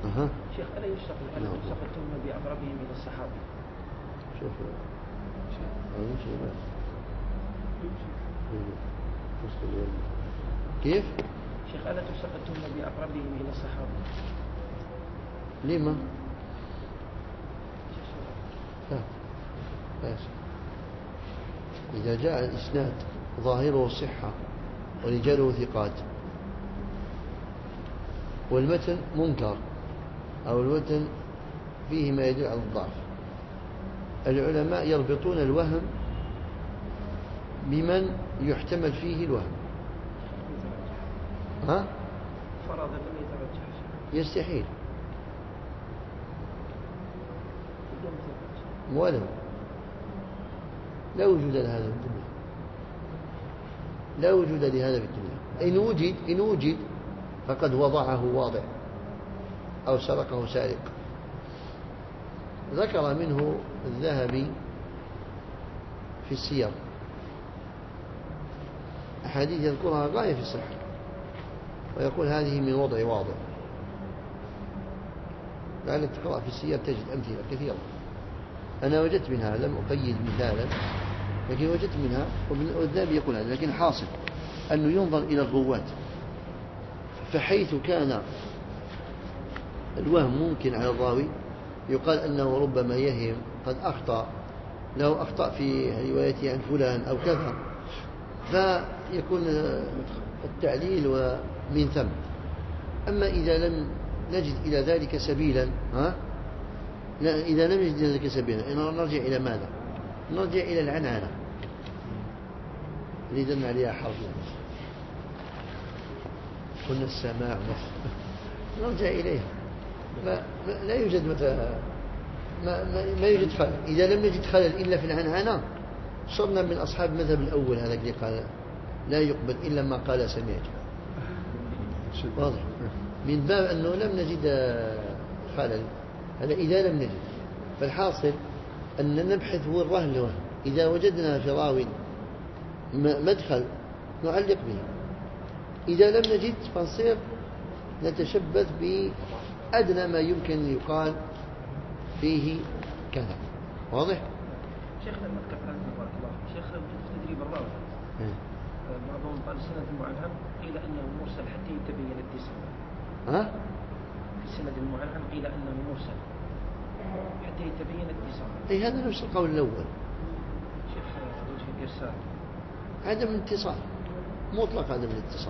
شيخ ألا يشتق التهمة بأقربهم إلى الصحابة؟ شوف كيف؟ شيخ ألا تشتق التهمة بأقربهم إلى الصحابة؟ لما؟ لا. إذا جاء الإسناد ظاهره الصحة ورجاله ثقات والمتن منكر أو المتن فيه ما يدل على الضعف، العلماء يربطون الوهم بمن يحتمل فيه الوهم. فرض لم يترجح يستحيل ولو لا وجود لهذا في الدنيا، لا وجود لهذا في الدنيا. إن وجد فقد وضعه واضع أو سرقه سارق. ذكر منه الذهبي في السير أحاديث يذكرها غاية في الصحة، ويقول هذه من وضع واضع. لعلك تقرأ في السير تجد أمثلة كثيرة. أنا وجدت منها، لم أقيد مثالا، لكن وجدت منها. والذهبي يقول هذا، لكن حاصل أنه ينظر إلى الرواة، فحيث كان الوهم ممكن على الراوي يقال أنه ربما يهم قد أخطأ، لو أخطأ في روايته عن فلان أو كذا، فيكون التعليل ومن ثم. أما إذا لم نجد إلى ذلك سبيلا، إذا لم نجد إلى ذلك سبيلا، نرجع إلى ماذا؟ نرجع إلى العنعنة اللي دلنا عليها حرف كنا السماع نرجع إليها. لا يوجد ما يوجد خلل. إذا لم نجد خلل إلا في العنعنة صرنا من أصحاب المذهب الأول، هذا اللي قال لا يقبل إلا ما قال سمعت. واضح؟ من باب أنه لم نجد خلل، هذا إذا لم نجد. فالحاصل أن نبحث هو الرهن لوهم. إذا وجدنا في راوي مدخل نعلق به، إذا لم نجد فنصير نتشبث بأدنى ما يمكن يقال فيه كذا. واضح؟ شيخ لما ذكرت عنه بارك الله شيخ في تدريب الراوي بعضهم قال السند المعنعن قيل أنه مرسل حتى يتبين الاتصال. في السند المعنعن قيل أنه مرسل حتى يتبين الاتصال. هذا نفس القول الأول. شيخ وجه الإرسال عدم الاتصال مطلق، عدم الاتصال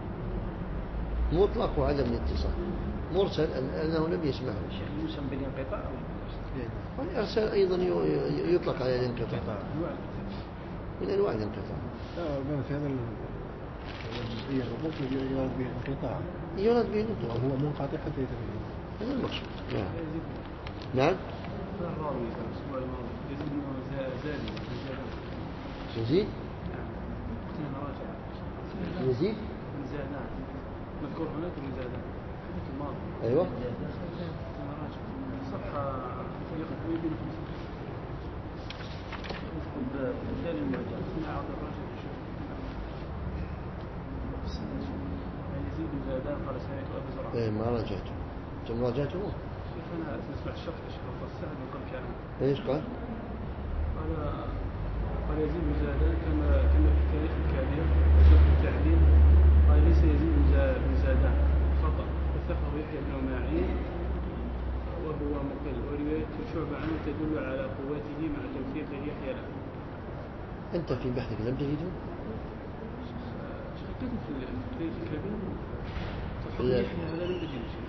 مطلق وعدم الاتصال. مرسل أنه لم يسمعه. شيخ يوسم بالانقطاع والإرسال أيضا يطلق على الانقطاع، من أنواع الانقطاع. في هذا الجزئية يراد به انقطاع، يراد به انقطاع، وهو منقطع حتى يتبين. هذا المقصود. نعم. يزيد يزيد مذكور هناك من زادان الماضي. أيوة. صفحة بدال المعجم عبد الراشد يزيد بن زادان قال سمعت أبي زرعة. ما راجعته. ثم راجعته. شيخ أنا نسمع الشرح الشيخ السهل من قبل كلام. ايش قال؟ قال يزيد بن زادان كما في تاريخ الكبير وشرح التعديل قال ليس يزيد بن زادان خطأ، وثقه يحيى بن معين وهو مقل، ورواية شعبة عنه تدل على قوته مع توثيق يحيى له. أنت في بحثك لم تجده؟ شيخ كتب في التاريخ الكبير تصحيح يحيى هذا لم تجده شيء.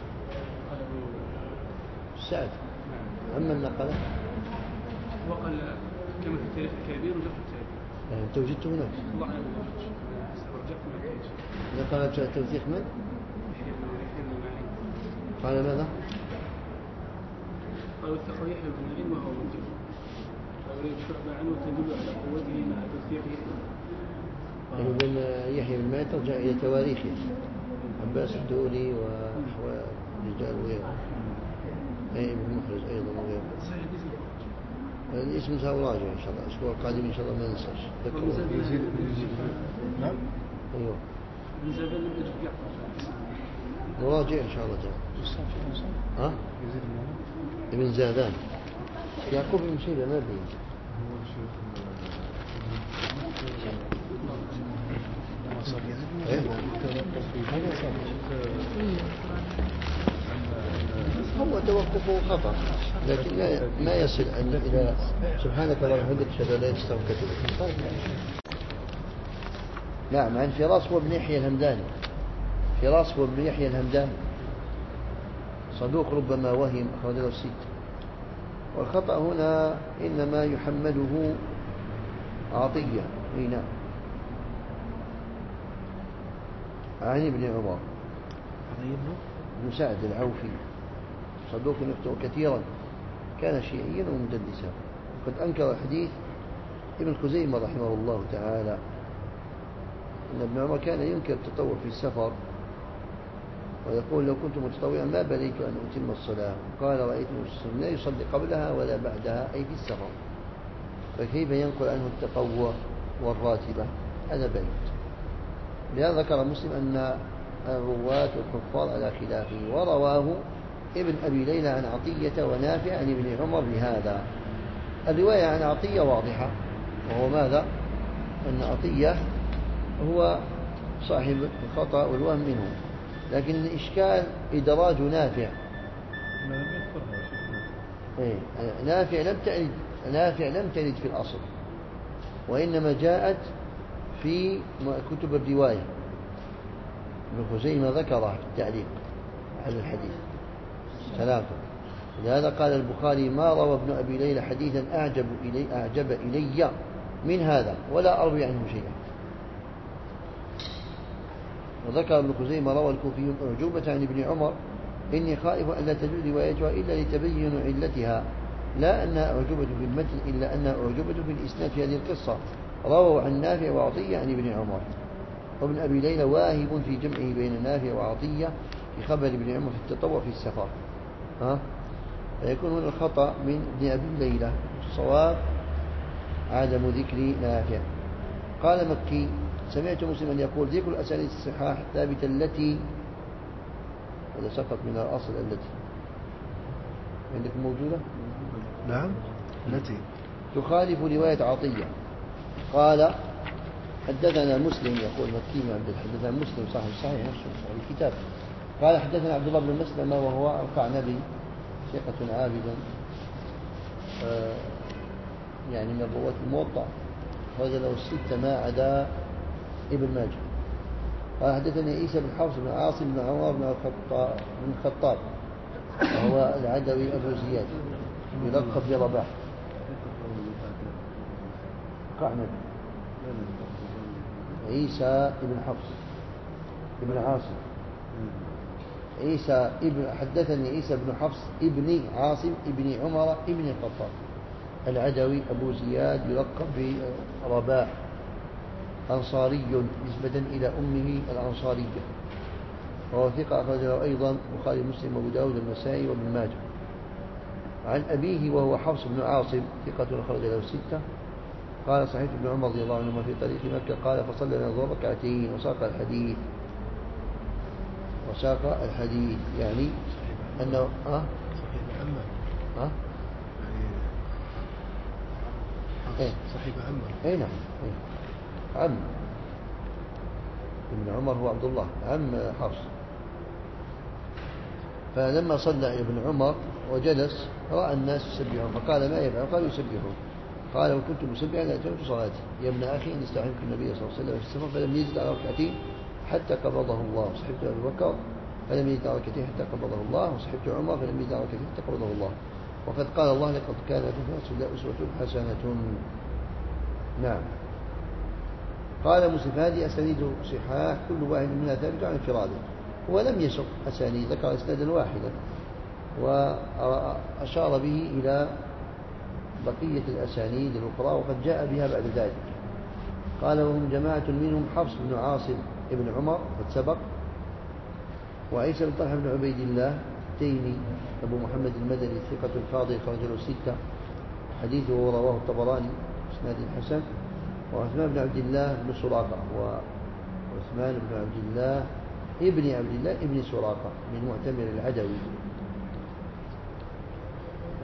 سعد. أما النقلة وقال كما في التاريخ الكبير وشرح التعديل. أنت وجدته هناك؟ الله أعلم رجعت من التاريخ. نقل توثيق من؟ قال ماذا؟ قال وثقه يحيى بن معين وهو مجد، ورواية شعبة عنه تدل على قوته مع توثيق يحيى. إذن يحيى بن معين ترجع إلى تواريخه، عباس الدولي وأحوال رجال وغيره، أي ابن مخرج أيضا وغيره. الاسم سأراجع إن شاء الله الأسبوع القادم إن شاء الله ما ننساش. نعم. أيوه. بن زادان لم تجد نراجع إن شاء الله تعالى. ها؟ يزيد المهم ابن زادان. يعقوب بن شيبة ما بين. هو الشيخ إيه؟ هو توقفه خطأ، لكن ما يصل إلى سبحانك اللهم وبحمدك أشهد أن لا إله إلا أنت أستغفرك. نعم، عن فراس هو ابن يحيى الهمداني. فراس هو ابن يحيى الهمداني صدوق ربما وهم، أخرج له الستة. والخطأ هنا إنما يحمله عطية. نعم، عن ابن عمر بن سعد العوفي صدوق يخطئ كثيرا، كان شيعيا ومدلسا، وقد أنكر الحديث ابن خزيمة رحمه الله تعالى أن ابن عمر كان ينكر التطوع في السفر، ويقول لو كنت متطوعا ما بليت أن أتم الصلاة. قال رأيت المسلم لا يصلي قبلها ولا بعدها، أي في السفر، فكيف ينقل عنه التطوع والراتبة؟ هذا بعيد. لهذا ذكر مسلم أن الرواة والحفاظ على خلافه، ورواه ابن أبي ليلى عن عطية ونافع عن ابن عمر بهذا. الرواية عن عطية واضحة، وهو ماذا؟ أن عطية هو صاحب الخطأ والوهم منه، لكن الإشكال إدراج نافع. إيه؟ نافع لم ترد في الأصل، وإنما جاءت في كتب الرواية. ابن خزيمة ذكرها في التعليق على الحديث ثلاثة. لهذا قال البخاري: ما روى ابن أبي ليلى حديثا أعجب إلي من هذا ولا أروي عنه شيئا. وذكر ابن خزيمة: روى الكوفيون أعجوبة عن ابن عمر إني خائف أن لا تجوز روايتها إلا لتبين علتها، لا أنها أعجوبة في المتن إلا أنها أعجوبة في الإسناد في هذه القصة. رووا عن نافع وعطية عن ابن عمر. وابن أبي ليلى واهب في جمعه بين نافع وعطية في خبر ابن عمر في التطوع في السفر. فيكون هنا الخطأ من ابن أبي ليلى، الصواب عدم ذكر نافع. قال مكي: سمعت مسلما يقول: ذكر الأسانيد الصحاح الثابتة التي، هذا سقط من الأصل التي عندكم موجودة؟ نعم، التي تخالف رواية عطية. قال: حدثنا مسلم، يقول مكي بن عبد الحديث، حدثنا مسلم صاحب الصحيح نفسه صاحب الكتاب. قال: حدثنا عبد الله بن مسلمة وهو القعنبي ثقة عابد، يعني من رواة الموطأ، هذا له الستة ما عدا ابن ماجه. قال: حدثني عيسى بن حفص بن عاصم بن عمر بن الخطاب وهو العدوي أبو زياد يلقب برباح قعنبي. عيسى بن حفص بن عاصم، حدثني عيسى بن حفص ابن عاصم ابن عمر ابن الخطاب العدوي أبو زياد يلقب برباح، أنصاري نسبة إلى أمه الأنصارية، وهو ثقة أخرجه أيضا البخاري ومسلم وأبو داود والنسائي وابن ماجه. عن أبيه وهو حفص بن عاصم ثقة أخرجه الستة. قال: صحيح ابن عمر رضي الله عنهما في طريق مكة قال: فصلى لنا الظهر ركعتين وساق الحديث، يعني أنه صحيح عمه. أي نعم، عم ابن عمر هو عبد الله عم حفص. فلما صلى ابن عمر وجلس رأى الناس يسبحون، فقال: ما يفعل؟ قالوا: يسبحون. قال: وكنت مسبحا لأتممت صلاتي. يا ابن أخي إن استحببت النبي صلى الله عليه وسلم في السفر فلم يزد على ركعتين حتى قبضه الله، وصحبت أبي بكر فلم يزد على ركعتين حتى قبضه الله، وصحبت عمر فلم يزد على ركعتين حتى قبضه الله. وقد قال الله: لقد كان لكم في رسول الله أسوة حسنة. نعم. قال مسلم: هذه أسانيد صحاح كل واحد منها ثابت عن انفراده، ولم يسق أسانيد، ذكر إسنادا واحدا وأشار به إلى بقية الأسانيد الأخرى وقد جاء بها بعد ذلك. قال: وهم جماعة منهم حفص بن عاصم ابن عمر قد سبق، وعيسى بن طلحة بن عبيد الله التيمي أبو محمد المدني ثقة الفاضل خرج له الستة، حديثه رواه الطبراني إسناد حسن. وعثمان بن عبد الله بن سراقة، وعثمان بن عبد الله ابن عبد الله ابن سراقة من معتمر العدوي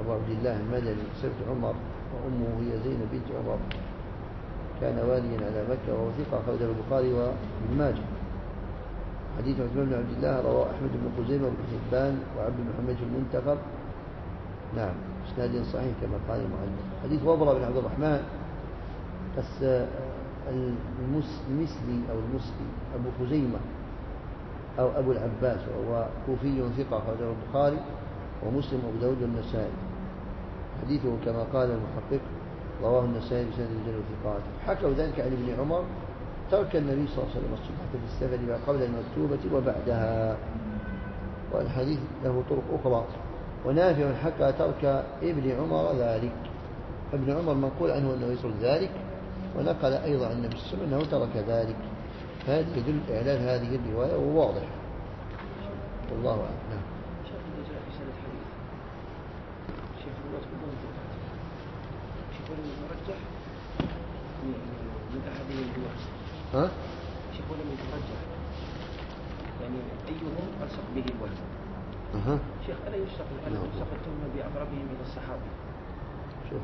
أبو عبد الله المدني سبت عمر وأمه هي زينب بنت عمر، كان واليا على مكة وهو ثقة، أخرجه البخاري وابن ماجه. حديث عثمان بن عبد الله رواه أحمد بن خزيمة وابن حبان وعبد محمد في المنتخب، نعم، إسناد صحيح كما قال المؤلف. حديث وبرة بن عبد الرحمن المسلي أو المسلي أبو خزيمة أو أبو العباس، وهو كوفي ثقة، أخرجه البخاري ومسلم وأبو داود والنسائي. حديثه كما قال المحقق رواه النسائي بسند رجال الثقات. حكوا ذلك عن ابن عمر ترك النبي صلى الله عليه وسلم الصبح في السفر ما قبل المكتوبة وبعدها. والحديث له طرق أخرى. ونافع حكى ترك ابن عمر ذلك. ابن عمر منقول عنه أنه يترك ذلك، ونقل أيضا عن النبي صلى الله عليه وسلم أنه ترك ذلك. هذا يدل إعلان هذه الرواية وواضح، والله أعلم. نعم. شيخ إذا جاء في سنة حديث شيخ الوقت بدون ثقات، شيخ ولم يترجح من أحدهم الوقت. ها؟ شيخ ولم يترجح يعني أيهم ألصق به الوهم. شيخ ألا يلصق التهمة بأقربهم إلى الصحابة؟ شوف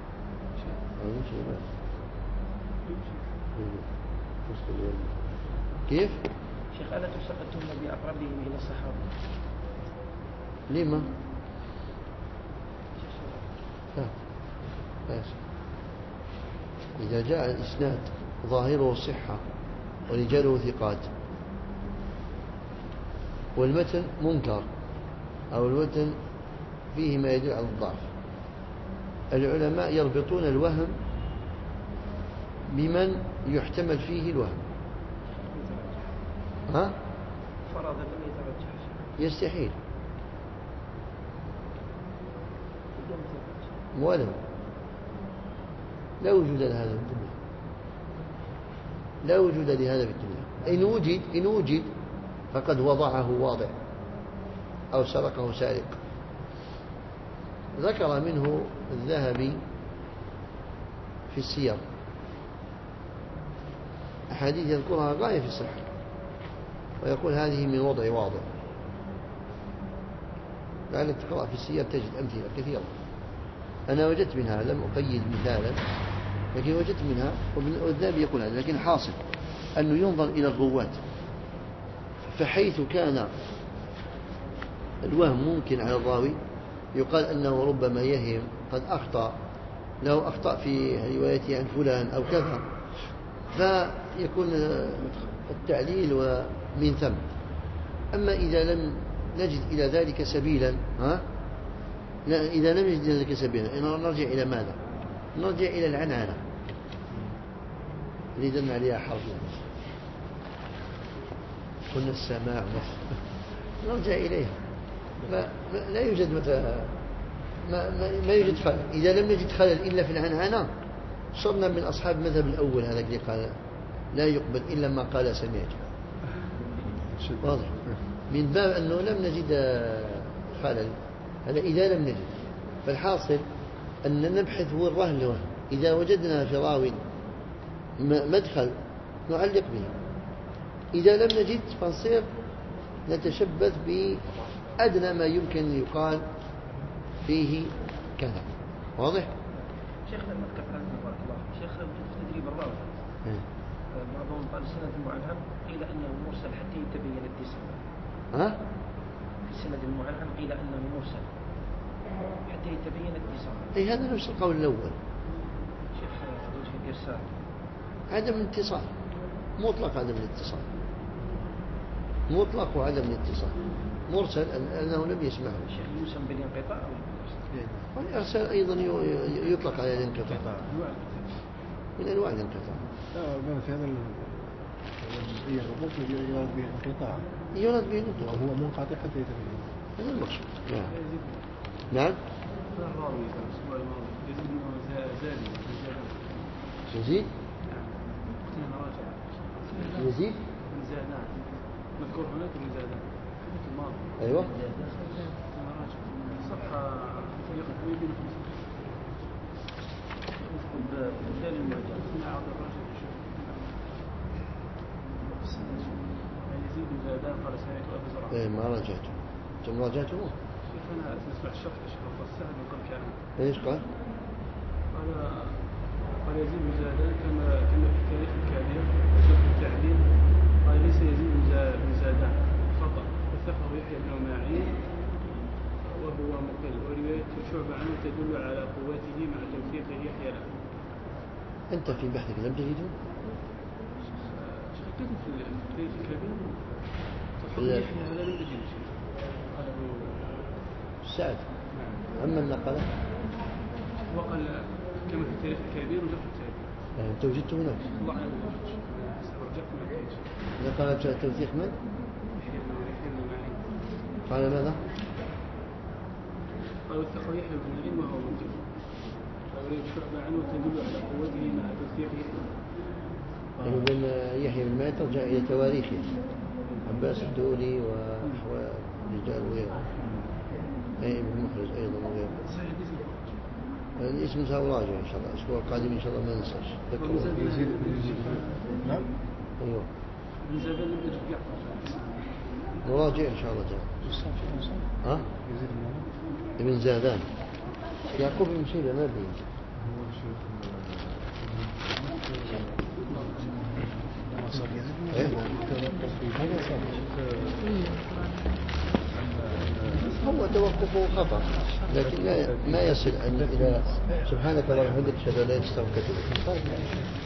كيف؟ شيخ ألا تلصق التهمة بأقربهم إلى الصحابة؟ لما؟ لا. إذا جاء الإسناد ظاهره الصحة ورجاله ثقات والمتن منكر أو المتن فيه ما يدل على الضعف، العلماء يربطون الوهم بمن يحتمل فيه الوهم. ها؟ فرض لم يترجح. يستحيل ولو لا وجود لهذا في الدنيا، لا وجود لهذا في الدنيا. إن وجد فقد وضعه واضع أو سرقه سارق. ذكر منه الذهبي في السير أحاديث يذكرها غاية في الصحة، ويقول هذه من وضع واضع. لعلك تقرأ في السير تجد أمثلة كثيرة. أنا وجدت منها، لم أقيد مثالا، لكن وجدت منها، والذهبي يقول هذا. لكن حاصل أنه ينظر إلى الرواة، فحيث كان الوهم ممكن على الراوي يقال أنه ربما يهم قد أخطأ، له أخطأ في روايته عن فلان أو كذا، فيكون التعليل ومن ثم. أما إذا لم نجد إلى ذلك سبيلا، إذا لم نجد إلى ذلك سبيلا، نرجع إلى ماذا؟ نرجع إلى العنعنة اللي دلنا عليها حرف، قلنا السماع نرجع إليها. لا يوجد ما يوجد خلل. إذا لم نجد خلل إلا في العنعنة صرنا من أصحاب المذهب الأول، هذا اللي قال لا يقبل إلا ما قال سمعت. واضح؟ من باب أنه لم نجد خلل، هذا إذا لم نجد. فالحاصل أن نبحث هو الرهن له. إذا وجدنا في راوي مدخل نعلق به، إذا لم نجد فنصير نتشبث بأدنى ما يمكن يقال فيه كذا. واضح؟ شيخ لما ذكرت عنه بارك الله شيخ في تدريب الراوي بعضهم قال السند المعنعن قيل أنه مرسل حتى يتبين الاتصال. في السند المعنعن قيل أنه مرسل حتى يتبين الاتصال. هذا نفس القول الأول. شيخ وجه الإرسال عدم الاتصال مطلق، عدم الاتصال مطلق، وعدم الاتصال مرسل أنه لم يسمعه. شيخ يوسم بالانقطاع والإرسال أيضا يطلق على الانقطاع، من أنواع الانقطاع. لا في هذا الجزئية الربط يراد به انقطاع، يراد به انقطاع، وهو منقطع حتى يتبين. هذا المقصود. نعم. يزيد يزيد مذكور هناك من زادان الماضي. أيوة. صفحة يمكن بدال المعجم اسمع عبد الراشد يزيد زادان قال سمعت أبي زرع. ما راجعته. ثم راجعته؟ شيخ أنا أسمع الشرح يا شيخ. السعد نقل كلام. ايش قال؟ قال يزيد زادا كما في التاريخ الكبير وشرح التعديل. قال ليس يزيد زادان خطأ، وثقه يحيى بن معين وهو مقل، ورواية شعبة عنه تدل على قوته مع توثيق يحيى له. أنت في بحثك لم تجده؟ كتب في التاريخ الكبير تصحيح يحيى هذا لم تجد شيء. قاله سعد. أما النقلة وقال كما في التاريخ الكبير وشرح التعديل. أنت وجدته هناك؟ الله أعلم. رجعت ما لقيتش. نقلت توثيق من؟ يحيى بن معين. قال ماذا؟ قال وثقه يحيى بن معين وهو مقل، ورواية شعبة عنه تدل على قوته مع توثيقه. بين يحيى بن معين ترجع إلى تواريخه، عباس الدولي ورجال وغيره، أي ابن محرز أيضا وغيره. الاسم سأراجع إن شاء الله الأسبوع القادم إن شاء الله ما ننساش. يزيد نعم. أيوه. بن زادان لم تجد يعقوب. نراجع إن شاء الله تعالى. ها؟ يزيد ابن زادان. يعقوب بن شيبة ما بين. هو الشيخ هو توقفه خطأ، لكن ما يصل إلى سبحانك اللهم وبحمدك أشهد أن لا إله إلا أنت أستغفرك وأتوب إليك.